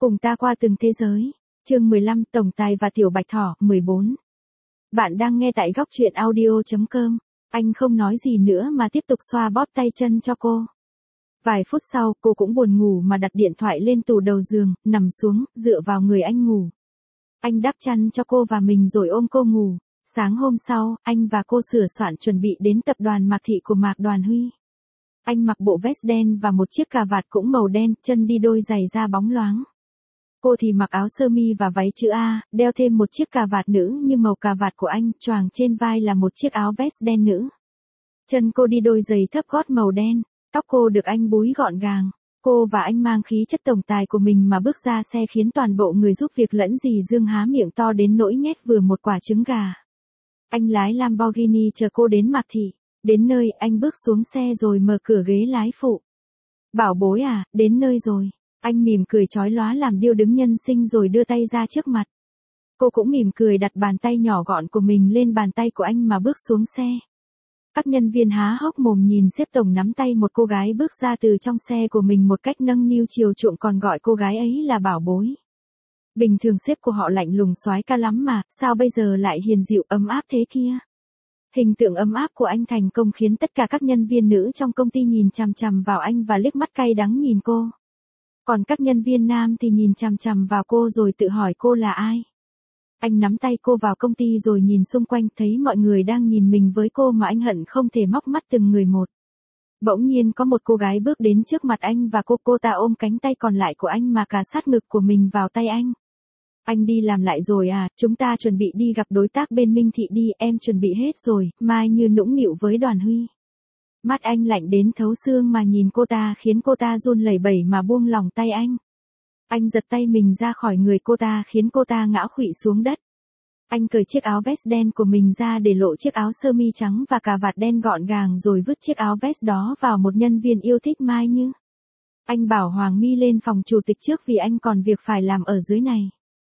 Cùng ta qua từng thế giới. Chương 15 Tổng Tài và Tiểu Bạch Thỏ 14. Bạn đang nghe tại góc truyện audio.com. Anh không nói gì nữa mà tiếp tục xoa bóp tay chân cho cô. Vài phút sau, cô cũng buồn ngủ mà đặt điện thoại lên tủ đầu giường, nằm xuống, dựa vào người anh ngủ. Anh đắp chăn cho cô và mình rồi ôm cô ngủ. Sáng hôm sau, anh và cô sửa soạn chuẩn bị đến tập đoàn Mạc Thị của Mạc Đoàn Huy. Anh mặc bộ vest đen và một chiếc cà vạt cũng màu đen, chân đi đôi giày da bóng loáng. Cô thì mặc áo sơ mi và váy chữ A, đeo thêm một chiếc cà vạt nữ như màu cà vạt của anh, choàng trên vai là một chiếc áo vest đen nữ. Chân cô đi đôi giày thấp gót màu đen, tóc cô được anh búi gọn gàng. Cô và anh mang khí chất tổng tài của mình mà bước ra xe khiến toàn bộ người giúp việc lẫn dì Dương há miệng to đến nỗi nhét vừa một quả trứng gà. Anh lái Lamborghini chờ cô đến Mạc Thị. Đến nơi, anh bước xuống xe rồi mở cửa ghế lái phụ. Bảo bối à, đến nơi rồi. Anh mỉm cười chói lóa làm điêu đứng nhân sinh rồi đưa tay ra trước mặt. Cô cũng mỉm cười đặt bàn tay nhỏ gọn của mình lên bàn tay của anh mà bước xuống xe. Các nhân viên há hốc mồm nhìn sếp tổng nắm tay một cô gái bước ra từ trong xe của mình một cách nâng niu chiều chuộng còn gọi cô gái ấy là bảo bối. Bình thường sếp của họ lạnh lùng soái ca lắm mà, sao bây giờ lại hiền dịu ấm áp thế kia? Hình tượng ấm áp của anh thành công khiến tất cả các nhân viên nữ trong công ty nhìn chằm chằm vào anh và liếc mắt cay đắng nhìn cô. Còn các nhân viên nam thì nhìn chằm chằm vào cô rồi tự hỏi cô là ai. Anh nắm tay cô vào công ty rồi nhìn xung quanh thấy mọi người đang nhìn mình với cô mà anh hận không thể móc mắt từng người một. Bỗng nhiên có một cô gái bước đến trước mặt anh và cô ta ôm cánh tay còn lại của anh mà cà sát ngực của mình vào tay anh. Anh đi làm lại rồi à, chúng ta chuẩn bị đi gặp đối tác bên Minh Thị đi, em chuẩn bị hết rồi, mai như nũng nịu với Đoàn Huy. Mắt anh lạnh đến thấu xương mà nhìn cô ta khiến cô ta run lẩy bẩy mà buông lỏng tay anh. Anh giật tay mình ra khỏi người cô ta khiến cô ta ngã khuỵu xuống đất. Anh cởi chiếc áo vest đen của mình ra để lộ chiếc áo sơ mi trắng và cà vạt đen gọn gàng rồi vứt chiếc áo vest đó vào một nhân viên yêu thích Mai Như. Anh bảo Hoàng My lên phòng chủ tịch trước vì anh còn việc phải làm ở dưới này.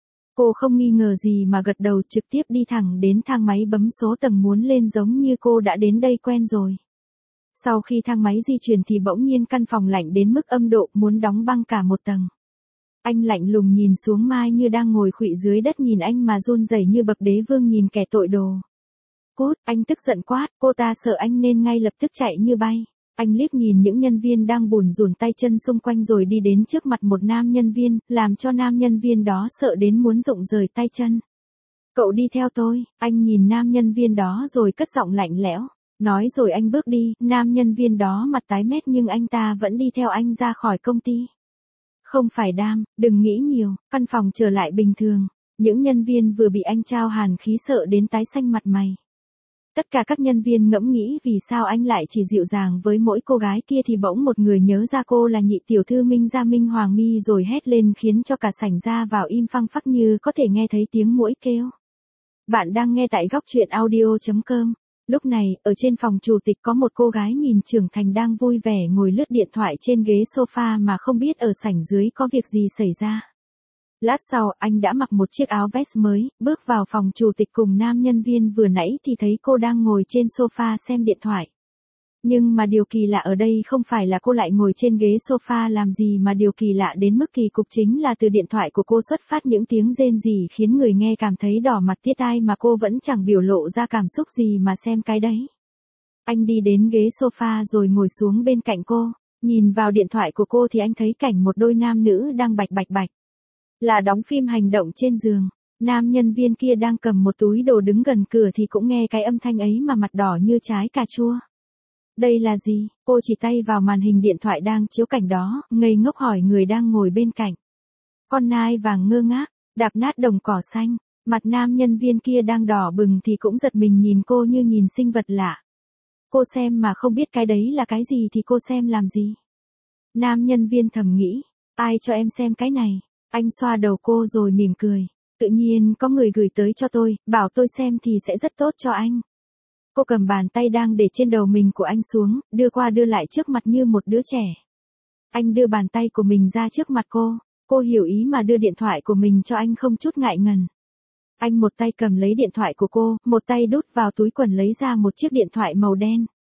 Cô không nghi ngờ gì mà gật đầu trực tiếp đi thẳng đến thang máy bấm số tầng muốn lên giống như cô đã đến đây quen rồi. Sau khi thang máy di chuyển thì bỗng nhiên căn phòng lạnh đến mức âm độ muốn đóng băng cả một tầng. Anh lạnh lùng nhìn xuống Mai Như đang ngồi khuỵu dưới đất nhìn anh mà run rẩy như bậc đế vương nhìn kẻ tội đồ. Cút, anh tức giận quát, cô ta sợ anh nên ngay lập tức chạy như bay. Anh liếc nhìn những nhân viên đang bủn rủn tay chân xung quanh rồi đi đến trước mặt một nam nhân viên, làm cho nam nhân viên đó sợ đến muốn rụng rời tay chân. Cậu đi theo tôi, anh nhìn nam nhân viên đó rồi cất giọng lạnh lẽo. Nói rồi anh bước đi, nam nhân viên đó mặt tái mét nhưng anh ta vẫn đi theo anh ra khỏi công ty. Không phải đam, đừng nghĩ nhiều, căn phòng trở lại bình thường. Những nhân viên vừa bị anh trao hàn khí sợ đến tái xanh mặt mày. Tất cả các nhân viên ngẫm nghĩ vì sao anh lại chỉ dịu dàng với mỗi cô gái kia thì bỗng một người nhớ ra cô là nhị tiểu thư Minh Gia Minh Hoàng My rồi hét lên khiến cho cả sảnh ra vào im phăng phắc như có thể nghe thấy tiếng muỗi kêu. Bạn đang nghe tại góc truyện audio.com. Lúc này, ở trên phòng chủ tịch có một cô gái nhìn trưởng thành đang vui vẻ ngồi lướt điện thoại trên ghế sofa mà không biết ở sảnh dưới có việc gì xảy ra. Lát sau, anh đã mặc một chiếc áo vest mới, bước vào phòng chủ tịch cùng nam nhân viên vừa nãy thì thấy cô đang ngồi trên sofa xem điện thoại. Nhưng mà điều kỳ lạ ở đây không phải là cô lại ngồi trên ghế sofa làm gì mà điều kỳ lạ đến mức kỳ cục chính là từ điện thoại của cô xuất phát những tiếng rên rỉ khiến người nghe cảm thấy đỏ mặt tiết tai mà cô vẫn chẳng biểu lộ ra cảm xúc gì mà xem cái đấy. Anh đi đến ghế sofa rồi ngồi xuống bên cạnh cô, nhìn vào điện thoại của cô thì anh thấy cảnh một đôi nam nữ đang bạch bạch bạch. Là đóng phim hành động trên giường, nam nhân viên kia đang cầm một túi đồ đứng gần cửa thì cũng nghe cái âm thanh ấy mà mặt đỏ như trái cà chua. Đây là gì? Cô chỉ tay vào màn hình điện thoại đang chiếu cảnh đó, ngây ngốc hỏi người đang ngồi bên cạnh. Con nai vàng ngơ ngác, đạp nát đồng cỏ xanh, mặt nam nhân viên kia đang đỏ bừng thì cũng giật mình nhìn cô như nhìn sinh vật lạ. Cô xem mà không biết cái đấy là cái gì thì cô xem làm gì? Nam nhân viên thầm nghĩ, ai cho em xem cái này? Anh xoa đầu cô rồi mỉm cười. Tự nhiên có người gửi tới cho tôi, bảo tôi xem thì sẽ rất tốt cho anh. Cô cầm bàn tay đang để trên đầu mình của anh xuống, đưa qua đưa lại trước mặt như một đứa trẻ. Anh đưa bàn tay của mình ra trước mặt cô hiểu ý mà đưa điện thoại của mình cho anh không chút ngại ngần. Anh một tay cầm lấy điện thoại của cô, một tay đút vào túi quần lấy ra một chiếc điện thoại màu đen.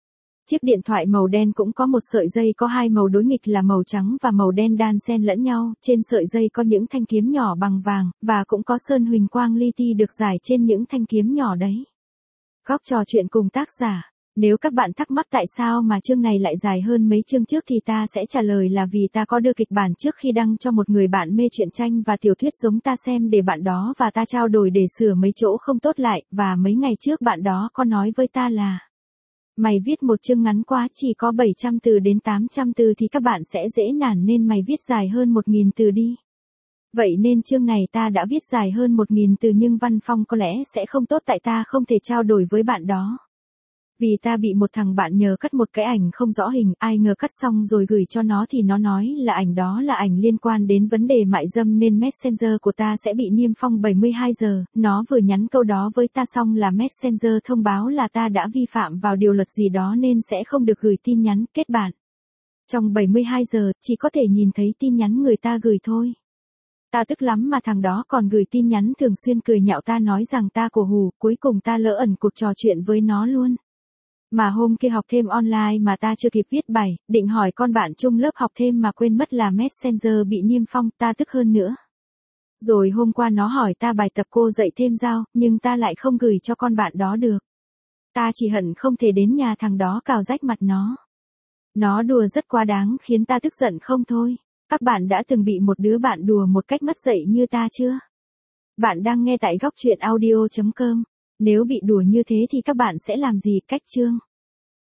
Chiếc điện thoại màu đen cũng có một sợi dây có hai màu đối nghịch là màu trắng và màu đen đan xen lẫn nhau, trên sợi dây có những thanh kiếm nhỏ bằng vàng, và cũng có sơn huỳnh quang li ti được rải trên những thanh kiếm nhỏ đấy. Góc trò chuyện cùng tác giả. Nếu các bạn thắc mắc tại sao mà chương này lại dài hơn mấy chương trước thì ta sẽ trả lời là vì ta có đưa kịch bản trước khi đăng cho một người bạn mê truyện tranh và tiểu thuyết giống ta xem để bạn đó và ta trao đổi để sửa mấy chỗ không tốt lại, và mấy ngày trước bạn đó có nói với ta là mày viết một chương ngắn quá chỉ có 700 từ đến 800 từ thì các bạn sẽ dễ nản nên mày viết dài hơn 1.000 từ đi. Vậy nên chương này ta đã viết dài hơn 1.000 từ nhưng văn phong có lẽ sẽ không tốt tại ta không thể trao đổi với bạn đó. Vì ta bị một thằng bạn nhờ cắt một cái ảnh không rõ hình, ai ngờ cắt xong rồi gửi cho nó thì nó nói là ảnh đó là ảnh liên quan đến vấn đề mại dâm nên Messenger của ta sẽ bị niêm phong 72 giờ, nó vừa nhắn câu đó với ta xong là Messenger thông báo là ta đã vi phạm vào điều luật gì đó nên sẽ không được gửi tin nhắn kết bạn. Trong 72 giờ, chỉ có thể nhìn thấy tin nhắn người ta gửi thôi. Ta tức lắm mà thằng đó còn gửi tin nhắn thường xuyên cười nhạo ta nói rằng ta cổ hủ, cuối cùng ta lỡ ẩn cuộc trò chuyện với nó luôn. Mà hôm kia học thêm online mà ta chưa kịp viết bài, định hỏi con bạn chung lớp học thêm mà quên mất là Messenger bị niêm phong, ta tức hơn nữa. Rồi hôm qua nó hỏi ta bài tập cô dạy thêm giao, nhưng ta lại không gửi cho con bạn đó được. Ta chỉ hận không thể đến nhà thằng đó cào rách mặt nó. Nó đùa rất quá đáng khiến ta tức giận không thôi. Các bạn đã từng bị một đứa bạn đùa một cách mất dạy như ta chưa? Bạn đang nghe tại góc truyện audio.com. Nếu bị đùa như thế thì các bạn sẽ làm gì? Cách chương